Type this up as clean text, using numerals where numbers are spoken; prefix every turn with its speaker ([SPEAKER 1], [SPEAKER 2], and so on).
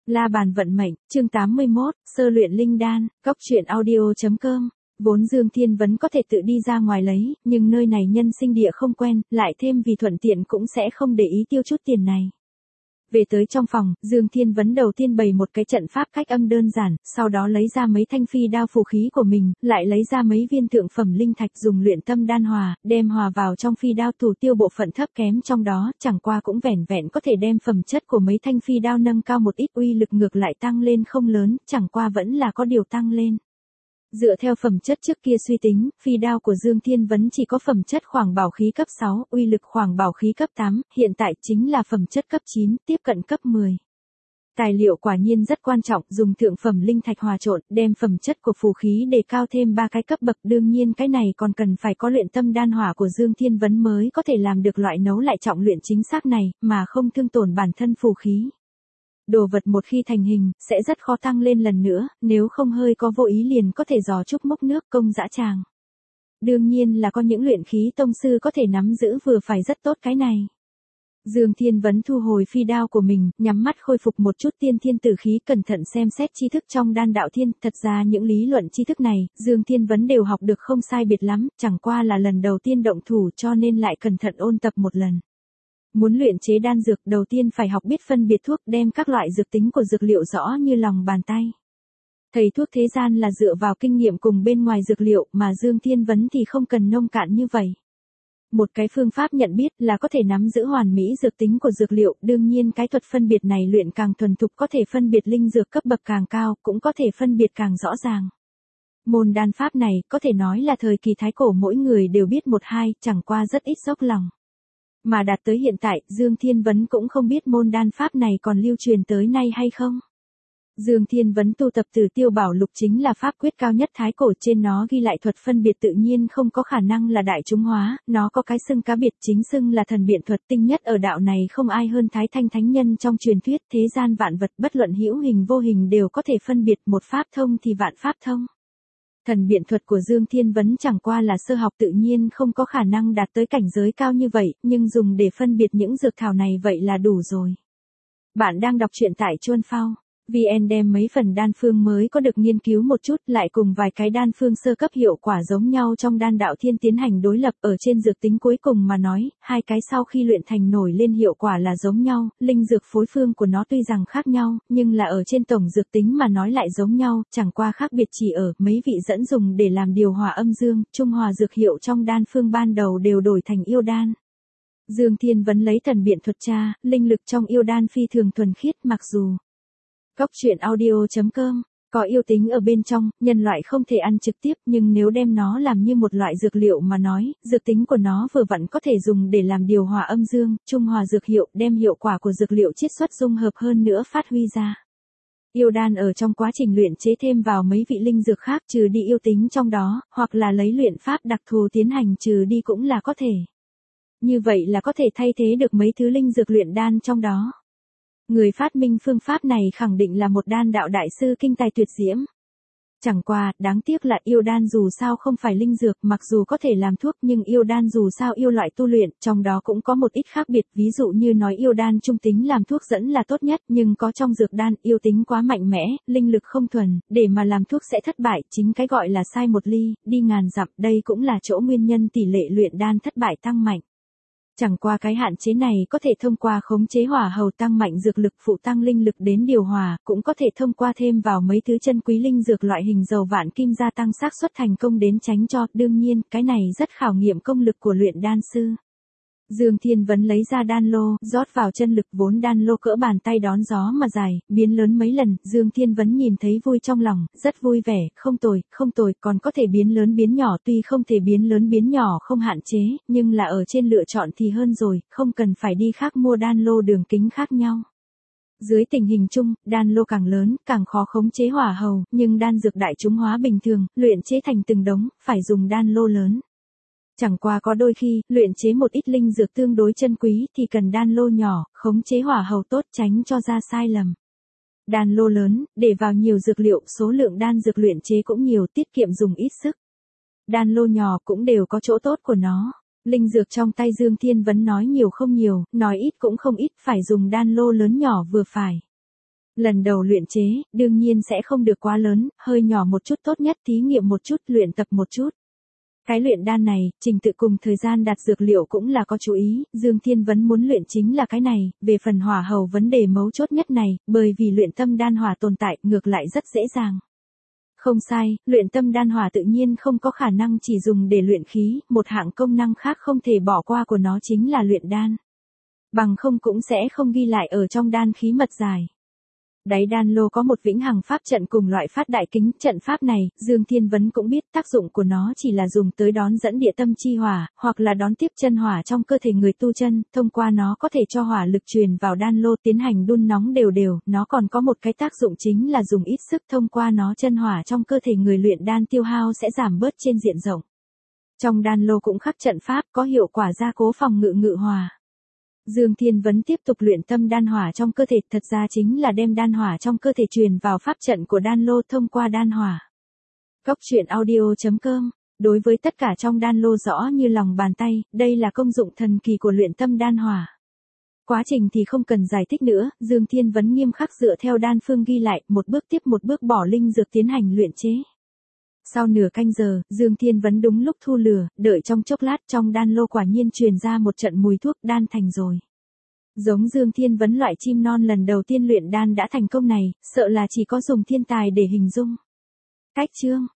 [SPEAKER 1] La bàn vận mệnh, chương 81, sơ luyện linh đan, góc truyện audio.com. Vốn Dương Thiên Vấn có thể tự đi ra ngoài lấy, nhưng nơi này nhân sinh địa không quen, lại thêm vì thuận tiện cũng sẽ không để ý tiêu chút tiền này. Về tới trong phòng, Dương Thiên Vấn đầu tiên bày một cái trận pháp cách âm đơn giản, sau đó lấy ra mấy thanh phi đao phù khí của mình, lại lấy ra mấy viên thượng phẩm linh thạch dùng luyện tâm đan hòa, đem hòa vào trong phi đao thủ tiêu bộ phận thấp kém trong đó, chẳng qua cũng vẻn vẹn có thể đem phẩm chất của mấy thanh phi đao nâng cao một ít, uy lực ngược lại tăng lên không lớn, chẳng qua vẫn là có điều tăng lên. Dựa theo phẩm chất trước kia suy tính, phi đao của Dương Thiên Vấn chỉ có phẩm chất khoảng bảo khí cấp 6, uy lực khoảng bảo khí cấp 8, hiện tại chính là phẩm chất cấp 9, tiếp cận cấp 10. Tài liệu quả nhiên rất quan trọng, dùng thượng phẩm linh thạch hòa trộn, đem phẩm chất của phù khí đề cao thêm 3 cái cấp bậc, đương nhiên cái này còn cần phải có luyện tâm đan hỏa của Dương Thiên Vấn mới có thể làm được loại nấu lại trọng luyện chính xác này, mà không thương tổn bản thân phù khí. Đồ vật một khi thành hình, sẽ rất khó tăng lên lần nữa, nếu không hơi có vô ý liền có thể giò trúc mốc nước công dã tràng. Đương nhiên là có những luyện khí tông sư có thể nắm giữ vừa phải rất tốt cái này. Dương Thiên Vấn thu hồi phi đao của mình, nhắm mắt khôi phục một chút tiên thiên tử khí, cẩn thận xem xét tri thức trong đan đạo thiên, thật ra những lý luận tri thức này, Dương Thiên Vấn đều học được không sai biệt lắm, chẳng qua là lần đầu tiên động thủ cho nên lại cẩn thận ôn tập một lần. Muốn luyện chế đan dược đầu tiên phải học biết phân biệt thuốc, đem các loại dược tính của dược liệu rõ như lòng bàn tay. Thầy thuốc thế gian là dựa vào kinh nghiệm cùng bên ngoài dược liệu, mà Dương Thiên Vấn thì không cần nông cạn như vậy. Một cái phương pháp nhận biết là có thể nắm giữ hoàn mỹ dược tính của dược liệu, đương nhiên cái thuật phân biệt này luyện càng thuần thục có thể phân biệt linh dược cấp bậc càng cao, cũng có thể phân biệt càng rõ ràng. Môn đan pháp này có thể nói là thời kỳ thái cổ mỗi người đều biết một hai, chẳng qua rất ít dốc lòng. Mà đạt tới hiện tại, Dương Thiên Vấn cũng không biết môn đan pháp này còn lưu truyền tới nay hay không. Dương Thiên Vấn tu tập Tử Tiêu Bảo Lục chính là pháp quyết cao nhất thái cổ, trên nó ghi lại thuật phân biệt tự nhiên không có khả năng là đại chúng hóa, nó có cái xưng cá biệt, chính xưng là thần biện thuật, tinh nhất ở đạo này không ai hơn Thái Thanh Thánh Nhân trong truyền thuyết, thế gian vạn vật bất luận hữu hình vô hình đều có thể phân biệt, một pháp thông thì vạn pháp thông. Thần biện thuật của Dương Thiên Vấn chẳng qua là sơ học, tự nhiên không có khả năng đạt tới cảnh giới cao như vậy, nhưng dùng để phân biệt những dược thảo này vậy là đủ rồi. Bạn đang đọc truyện tại Chuan Phao. VN đem mấy phần đan phương mới có được nghiên cứu một chút, lại cùng vài cái đan phương sơ cấp hiệu quả giống nhau trong đan đạo thiên tiến hành đối lập, ở trên dược tính cuối cùng mà nói, hai cái sau khi luyện thành nổi lên hiệu quả là giống nhau, linh dược phối phương của nó tuy rằng khác nhau, nhưng là ở trên tổng dược tính mà nói lại giống nhau, chẳng qua khác biệt chỉ ở mấy vị dẫn dùng để làm điều hòa âm dương, trung hòa dược hiệu trong đan phương ban đầu đều đổi thành yêu đan. Dương Thiên Vấn lấy thần biện thuật tra, linh lực trong yêu đan phi thường thuần khiết, mặc dù góc truyện audio.com, có yêu tính ở bên trong, nhân loại không thể ăn trực tiếp, nhưng nếu đem nó làm như một loại dược liệu mà nói, dược tính của nó vừa vặn có thể dùng để làm điều hòa âm dương, trung hòa dược hiệu, đem hiệu quả của dược liệu chiết xuất dung hợp hơn nữa phát huy ra. Yêu đan ở trong quá trình luyện chế thêm vào mấy vị linh dược khác trừ đi yêu tính trong đó, hoặc là lấy luyện pháp đặc thù tiến hành trừ đi cũng là có thể. Như vậy là có thể thay thế được mấy thứ linh dược luyện đan trong đó. Người phát minh phương pháp này khẳng định là một đan đạo đại sư kinh tài tuyệt diễm. Chẳng qua, đáng tiếc là yêu đan dù sao không phải linh dược, mặc dù có thể làm thuốc nhưng yêu đan dù sao yêu loại tu luyện, trong đó cũng có một ít khác biệt, ví dụ như nói yêu đan trung tính làm thuốc dẫn là tốt nhất, nhưng có trong dược đan, yêu tính quá mạnh mẽ, linh lực không thuần, để mà làm thuốc sẽ thất bại, chính cái gọi là sai một ly, đi ngàn dặm, đây cũng là chỗ nguyên nhân tỷ lệ luyện đan thất bại tăng mạnh. Chẳng qua cái hạn chế này có thể thông qua khống chế hỏa hầu tăng mạnh dược lực phụ tăng linh lực đến điều hòa, cũng có thể thông qua thêm vào mấy thứ chân quý linh dược loại hình dầu vạn kim gia tăng xác suất thành công đến tránh cho, đương nhiên, cái này rất khảo nghiệm công lực của luyện đan sư. Dương Thiên Vấn lấy ra đan lô, rót vào chân lực, vốn đan lô cỡ bàn tay đón gió mà dài, biến lớn mấy lần, Dương Thiên Vấn nhìn thấy vui trong lòng, rất vui vẻ, không tồi, còn có thể biến lớn biến nhỏ, tuy không thể biến lớn biến nhỏ không hạn chế, nhưng là ở trên lựa chọn thì hơn rồi, không cần phải đi khác mua đan lô đường kính khác nhau. Dưới tình hình chung, đan lô càng lớn, càng khó khống chế hỏa hầu, nhưng đan dược đại chúng hóa bình thường, luyện chế thành từng đống, phải dùng đan lô lớn. Chẳng qua có đôi khi, luyện chế một ít linh dược tương đối chân quý thì cần đan lô nhỏ, khống chế hỏa hầu tốt tránh cho ra sai lầm. Đan lô lớn, để vào nhiều dược liệu, số lượng đan dược luyện chế cũng nhiều, tiết kiệm dùng ít sức. Đan lô nhỏ cũng đều có chỗ tốt của nó. Linh dược trong tay Dương Thiên Vấn nói nhiều không nhiều, nói ít cũng không ít, phải dùng đan lô lớn nhỏ vừa phải. Lần đầu luyện chế, đương nhiên sẽ không được quá lớn, hơi nhỏ một chút tốt nhất, thí nghiệm một chút, luyện tập một chút. Cái luyện đan này, trình tự cùng thời gian đặt dược liệu cũng là có chú ý, Dương Thiên Vấn muốn luyện chính là cái này, về phần hỏa hầu vấn đề mấu chốt nhất này, bởi vì luyện tâm đan hỏa tồn tại, ngược lại rất dễ dàng. Không sai, luyện tâm đan hỏa tự nhiên không có khả năng chỉ dùng để luyện khí, một hạng công năng khác không thể bỏ qua của nó chính là luyện đan. Bằng không cũng sẽ không ghi lại ở trong đan khí mật giải. Đáy đan lô có một vĩnh hằng pháp trận cùng loại phát đại kính, trận pháp này, Dương Thiên Vấn cũng biết tác dụng của nó chỉ là dùng tới đón dẫn địa tâm chi hỏa, hoặc là đón tiếp chân hỏa trong cơ thể người tu chân, thông qua nó có thể cho hỏa lực truyền vào đan lô tiến hành đun nóng đều đều, nó còn có một cái tác dụng chính là dùng ít sức, thông qua nó chân hỏa trong cơ thể người luyện đan tiêu hao sẽ giảm bớt trên diện rộng. Trong đan lô cũng khắc trận pháp có hiệu quả gia cố phòng ngự hỏa. Dương Thiên Vấn tiếp tục luyện tâm đan hỏa trong cơ thể, thật ra chính là đem đan hỏa trong cơ thể truyền vào pháp trận của đan lô thông qua đan hỏa. Cốc truyện audio.com. Đối với tất cả trong đan lô rõ như lòng bàn tay, đây là công dụng thần kỳ của luyện tâm đan hỏa. Quá trình thì không cần giải thích nữa, Dương Thiên Vấn nghiêm khắc dựa theo đan phương ghi lại, một bước tiếp một bước bỏ linh dược tiến hành luyện chế. Sau nửa canh giờ, Dương Thiên Vấn đúng lúc thu lửa, đợi trong chốc lát trong đan lô quả nhiên truyền ra một trận mùi thuốc, đan thành rồi. Giống Dương Thiên Vấn loại chim non lần đầu tiên luyện đan đã thành công này, sợ là chỉ có dùng thiên tài để hình dung. Cách chương